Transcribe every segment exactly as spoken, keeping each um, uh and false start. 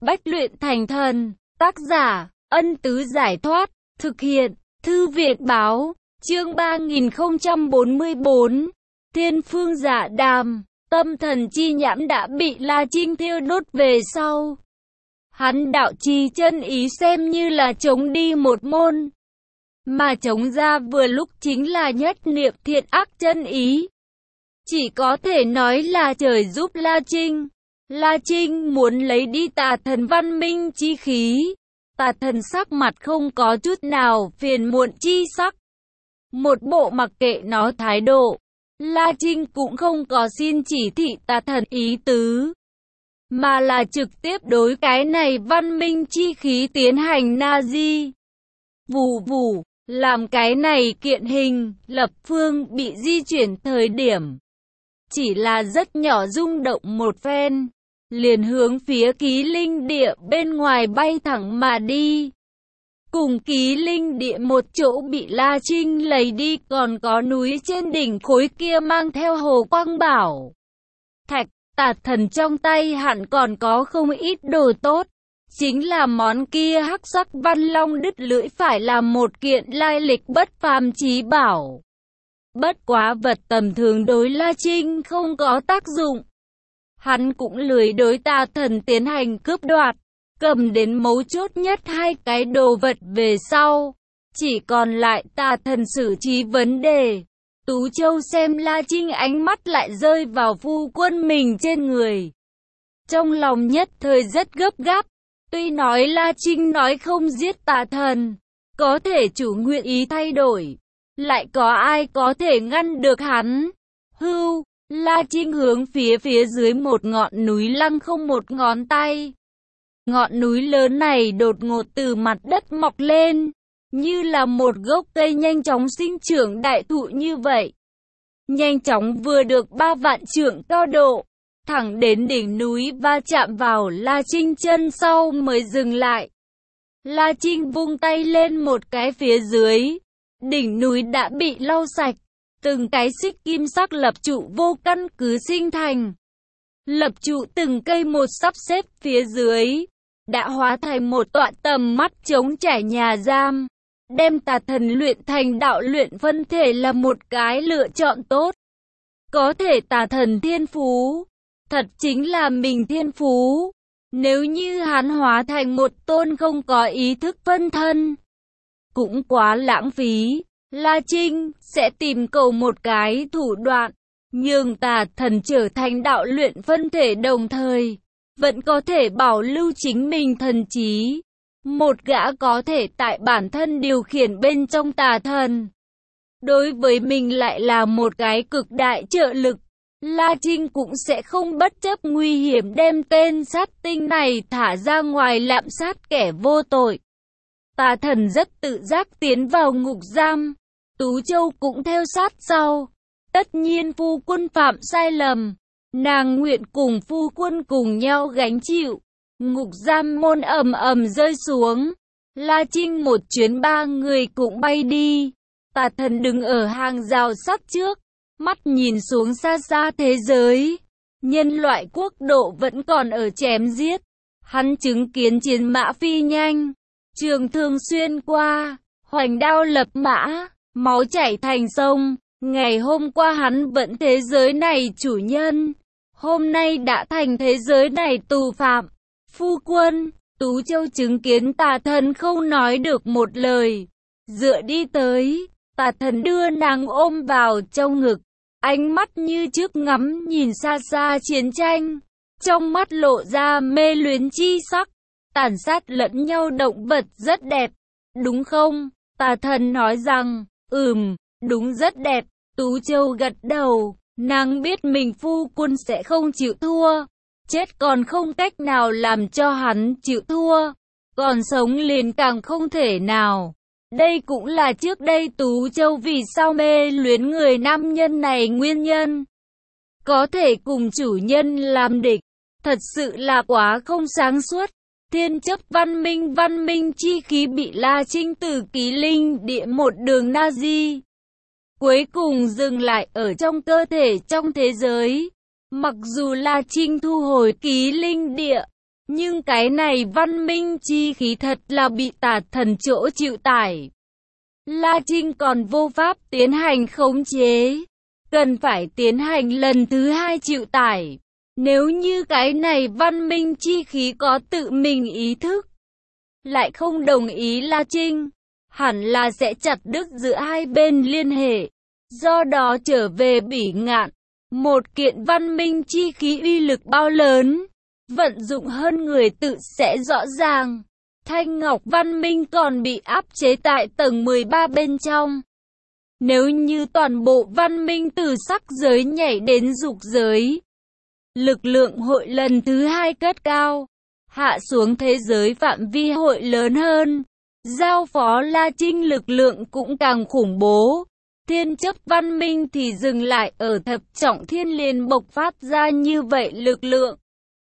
bách luyện thành thần. Tác giả, Ân Tứ Giải Thoát. Thực hiện, Thư Viện Báo. Chương ba nghìn không trăm bốn mươi bốn. Thiên Phương Dạ Đàm. Tâm thần chi nhãn đã bị La Trinh thiêu đốt về sau. Hắn đạo trì chân ý xem như là chống đi một môn. Mà chống ra vừa lúc chính là nhất niệm thiện ác chân ý. Chỉ có thể nói là trời giúp La Trinh. La Trinh muốn lấy đi tà thần văn minh chi khí. Tà thần sắc mặt không có chút nào phiền muộn chi sắc. Một bộ mặc kệ nó thái độ. La Trinh cũng không có xin chỉ thị tà thần ý tứ. Mà là trực tiếp đối cái này văn minh chi khí tiến hành Nazi. Vù vù, làm cái này kiện hình, lập phương bị di chuyển thời điểm. Chỉ là rất nhỏ rung động một phen. Liền hướng phía ký linh địa bên ngoài bay thẳng mà đi. Cùng ký linh địa một chỗ bị La Trinh lấy đi, còn có núi trên đỉnh khối kia mang theo hồ quang bảo thạch. Tà thần trong tay hẳn còn có không ít đồ tốt. Chính là món kia hắc sắc văn long đứt lưỡi phải là một kiện lai lịch bất phàm chí bảo. Bất quá vật tầm thường đối La Trinh không có tác dụng. Hắn cũng lười đối tà thần tiến hành cướp đoạt. Cầm đến mấu chốt nhất hai cái đồ vật về sau. Chỉ còn lại tà thần xử trí vấn đề. Tú Châu xem La Trinh ánh mắt lại rơi vào phu quân mình trên người. Trong lòng nhất thời rất gấp gáp. Tuy nói La Trinh nói không giết tà thần. Có thể chủ nguyện ý thay đổi. Lại có ai có thể ngăn được hắn? Hưu, La Trinh hướng phía phía dưới một ngọn núi lăng không một ngón tay. Ngọn núi lớn này đột ngột từ mặt đất mọc lên. Như là một gốc cây nhanh chóng sinh trưởng đại thụ như vậy. Nhanh chóng vừa được ba vạn trượng cao độ. Thẳng đến đỉnh núi va chạm vào La Trinh chân sau mới dừng lại. La Trinh vung tay lên một cái phía dưới. Đỉnh núi đã bị lau sạch. Từng cái xích kim sắc lập trụ vô căn cứ sinh thành. Lập trụ từng cây một sắp xếp phía dưới. Đã hóa thành một tọa tầm mắt trống trải nhà giam. Đem tà thần luyện thành đạo luyện phân thể là một cái lựa chọn tốt. Có thể tà thần thiên phú. Thật chính là mình thiên phú. Nếu như hắn hóa thành một tôn không có ý thức phân thân. Cũng quá lãng phí. La Trinh sẽ tìm cầu một cái thủ đoạn. Nhưng tà thần trở thành đạo luyện phân thể đồng thời. Vẫn có thể bảo lưu chính mình thần trí. Một gã có thể tại bản thân điều khiển bên trong tà thần. Đối với mình lại là một cái cực đại trợ lực. La Trinh cũng sẽ không bất chấp nguy hiểm đem tên sát tinh này thả ra ngoài lạm sát kẻ vô tội. Tà thần rất tự giác tiến vào ngục giam. Tú Châu cũng theo sát sau. Tất nhiên phu quân phạm sai lầm. Nàng nguyện cùng phu quân cùng nhau gánh chịu. Ngục giam môn ầm ầm rơi xuống. La Trinh một chuyến ba người cũng bay đi. Tà thần đứng ở hàng rào sắt trước. Mắt nhìn xuống xa xa thế giới. Nhân loại quốc độ vẫn còn ở chém giết. Hắn chứng kiến chiến mã phi nhanh. Trường thương xuyên qua. Hoành đao lập mã. Máu chảy thành sông. Ngày hôm qua hắn vẫn thế giới này chủ nhân. Hôm nay đã thành thế giới này tù phạm. Phu quân, Tú Châu chứng kiến tà thần không nói được một lời. Dựa đi tới, tà thần đưa nàng ôm vào trong ngực. Ánh mắt như trước ngắm nhìn xa xa chiến tranh. Trong mắt lộ ra mê luyến chi sắc. Tàn sát lẫn nhau động vật rất đẹp. Đúng không? Tà thần nói rằng, ừm, đúng rất đẹp. Tú Châu gật đầu. Nàng biết mình phu quân sẽ không chịu thua. Chết còn không cách nào làm cho hắn chịu thua. Còn sống liền càng không thể nào. Đây cũng là trước đây Tú Châu vì sao mê luyến người nam nhân này nguyên nhân. Có thể cùng chủ nhân làm địch. Thật sự là quá không sáng suốt. Thiên chấp văn minh văn minh chi khí bị La Trinh từ ký linh địa một đường Nazi. Cuối cùng dừng lại ở trong cơ thể trong thế giới. Mặc dù La Trinh thu hồi ký linh địa, Nhưng cái này văn minh chi khí thật là bị tà thần chỗ chịu tải. La Trinh còn vô pháp tiến hành khống chế. Cần phải tiến hành lần thứ hai chịu tải. Nếu như cái này văn minh chi khí có tự mình ý thức, lại không đồng ý La Trinh, hẳn là sẽ chặt đứt giữa hai bên liên hệ. Do đó trở về Bỉ Ngạn, một kiện văn minh chi khí uy lực bao lớn, vận dụng hơn người tự sẽ rõ ràng. Thanh Ngọc văn minh còn bị áp chế tại tầng mười ba bên trong. Nếu như toàn bộ văn minh từ sắc giới nhảy đến dục giới, lực lượng hội lần thứ hai cất cao, hạ xuống thế giới phạm vi hội lớn hơn. Giao phó La Trinh lực lượng cũng càng khủng bố. Thiên chấp văn minh thì dừng lại ở thập trọng thiên liền bộc phát ra như vậy lực lượng.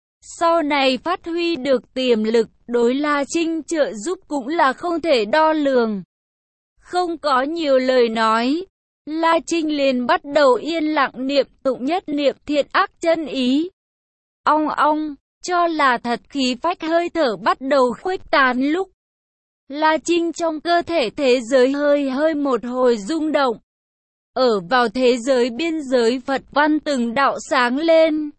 Sau này phát huy được tiềm lực, đối La Trinh trợ giúp cũng là không thể đo lường. Không có nhiều lời nói, La Trinh liền bắt đầu yên lặng niệm tụng nhất niệm thiện ác chân ý. Ong ong, cho là thật khí phách hơi thở bắt đầu khuếch tán lúc La Trinh trong cơ thể thế giới hơi hơi một hồi rung động. Ở vào thế giới biên giới Phật văn từng đạo sáng lên.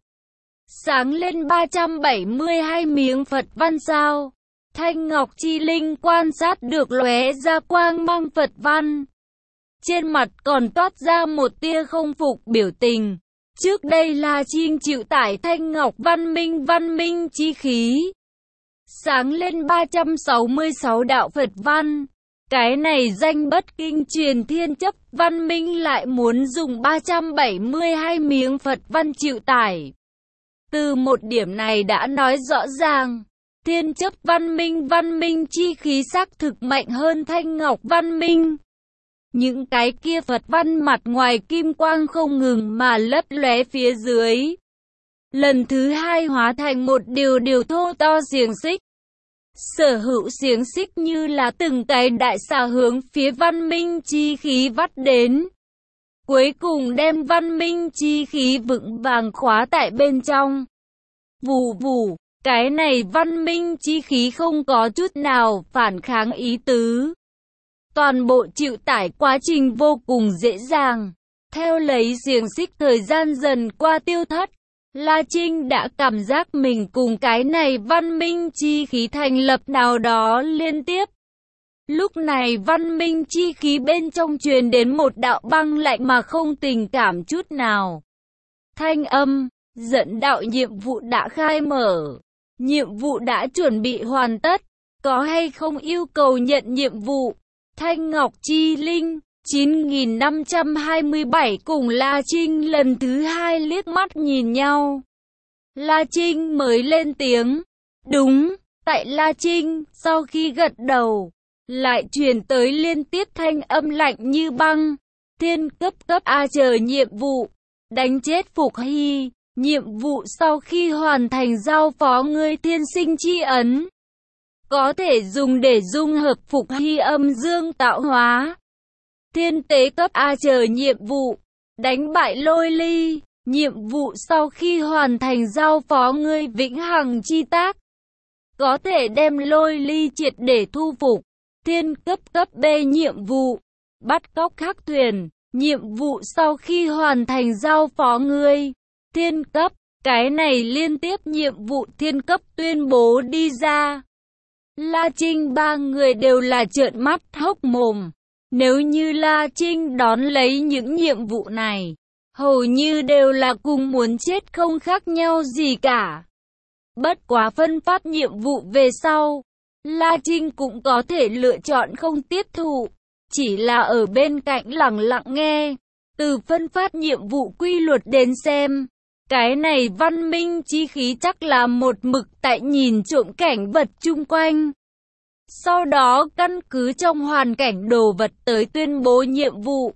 Sáng lên ba trăm bảy mươi hai miếng Phật văn sao. Thanh Ngọc Chi Linh quan sát được lóe ra quang mang Phật văn. Trên mặt còn toát ra một tia không phục biểu tình. Trước đây La Trinh chịu tải Thanh Ngọc văn minh văn minh chi khí. Sáng lên ba trăm sáu mươi sáu đạo Phật văn. Cái này danh bất kinh truyền thiên chấp văn minh lại muốn dùng ba trăm bảy mươi hai miếng Phật văn chịu tải. Từ một điểm này đã nói rõ ràng, thiên chấp văn minh văn minh chi khí xác thực mạnh hơn Thanh Ngọc văn minh. Những cái kia Phật văn mặt ngoài kim quang không ngừng mà lấp lóe phía dưới. Lần thứ hai hóa thành một điều điều thô to xiềng xích. Sở hữu xiềng xích như là từng cái đại xà hướng phía văn minh chi khí vắt đến. Cuối cùng đem văn minh chi khí vững vàng khóa tại bên trong. Vù vù, cái này văn minh chi khí không có chút nào phản kháng ý tứ. Toàn bộ chịu tải quá trình vô cùng dễ dàng. Theo lấy xiềng xích thời gian dần qua tiêu thất, La Trinh đã cảm giác mình cùng cái này văn minh chi khí thành lập nào đó liên tiếp. Lúc này văn minh chi khí bên trong truyền đến một đạo băng lạnh mà không tình cảm chút nào. Thanh âm, dẫn đạo nhiệm vụ đã khai mở. Nhiệm vụ đã chuẩn bị hoàn tất. Có hay không yêu cầu nhận nhiệm vụ? Thanh Ngọc Chi Linh chín nghìn năm trăm hai mươi bảy cùng La Trinh lần thứ hai liếc mắt nhìn nhau. La Trinh mới lên tiếng. Đúng, tại La Trinh, sau khi gật đầu, lại truyền tới liên tiếp thanh âm lạnh như băng. Thiên cấp cấp A chờ nhiệm vụ, đánh chết Phục Hy. Nhiệm vụ sau khi hoàn thành giao phó ngươi thiên sinh chi ấn. Có thể dùng để dung hợp Phục Hy âm dương tạo hóa. Thiên tế cấp A chờ nhiệm vụ, đánh bại Lôi Ly. Nhiệm vụ sau khi hoàn thành giao phó ngươi vĩnh hằng chi tác. Có thể đem Lôi Ly triệt để thu phục. Thiên cấp cấp B nhiệm vụ, bắt cóc Hắc Thuyền. Nhiệm vụ sau khi hoàn thành giao phó ngươi. Thiên cấp, cái này liên tiếp nhiệm vụ thiên cấp tuyên bố đi ra. La Trinh ba người đều là trợn mắt hốc mồm. Nếu như La Trinh đón lấy những nhiệm vụ này, hầu như đều là cùng muốn chết không khác nhau gì cả. Bất quá phân phát nhiệm vụ về sau, La Trinh cũng có thể lựa chọn không tiếp thụ, chỉ là ở bên cạnh lặng lặng nghe. Từ phân phát nhiệm vụ quy luật đến xem, cái này văn minh chi khí chắc là một mực tại nhìn trộm cảnh vật chung quanh. Sau đó căn cứ trong hoàn cảnh đồ vật tới tuyên bố nhiệm vụ.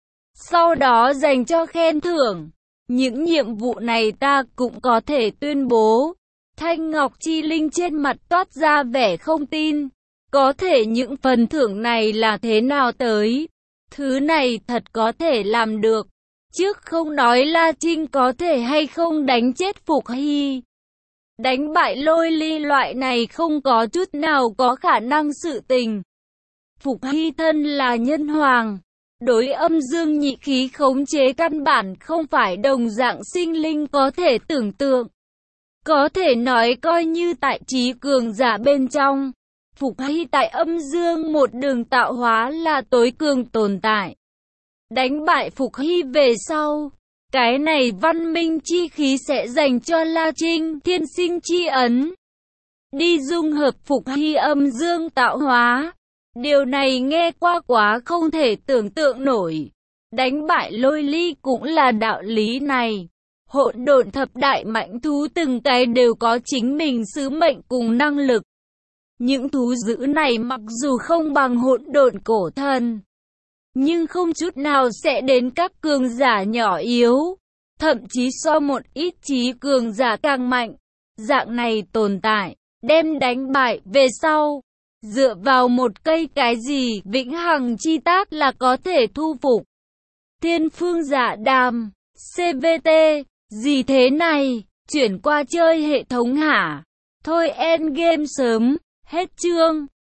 Sau đó dành cho khen thưởng. Những nhiệm vụ này ta cũng có thể tuyên bố. Thanh Ngọc Chi Linh trên mặt toát ra vẻ không tin. Có thể những phần thưởng này là thế nào tới? Thứ này thật có thể làm được. Trước không nói La Trinh có thể hay không đánh chết Phục Hy. Đánh bại lôi ly loại này không có chút nào có khả năng sự tình. Phục Hy thân là nhân hoàng. Đối âm dương nhị khí khống chế căn bản không phải đồng dạng sinh linh có thể tưởng tượng. Có thể nói coi như tại trí cường giả bên trong. Phục Hy tại âm dương một đường tạo hóa là tối cường tồn tại. Đánh bại Phục Hy về sau, cái này văn minh chi khí sẽ dành cho La Trinh thiên sinh chi ấn. Đi dung hợp Phục Hy âm dương tạo hóa. Điều này nghe qua quá không thể tưởng tượng nổi. Đánh bại lôi ly cũng là đạo lý này. Hỗn độn thập đại mãnh thú từng cái đều có chính mình sứ mệnh cùng năng lực. Những thú dữ này mặc dù không bằng hỗn độn cổ thần, nhưng không chút nào sẽ đến các cường giả nhỏ yếu, thậm chí so một ít trí cường giả càng mạnh. Dạng này tồn tại, đem đánh bại về sau, dựa vào một cây cái gì vĩnh hằng chi tác là có thể thu phục. Thiên phương dạ đàm, xê vê tê, gì thế này, chuyển qua chơi hệ thống hả? Thôi endgame sớm, hết chương.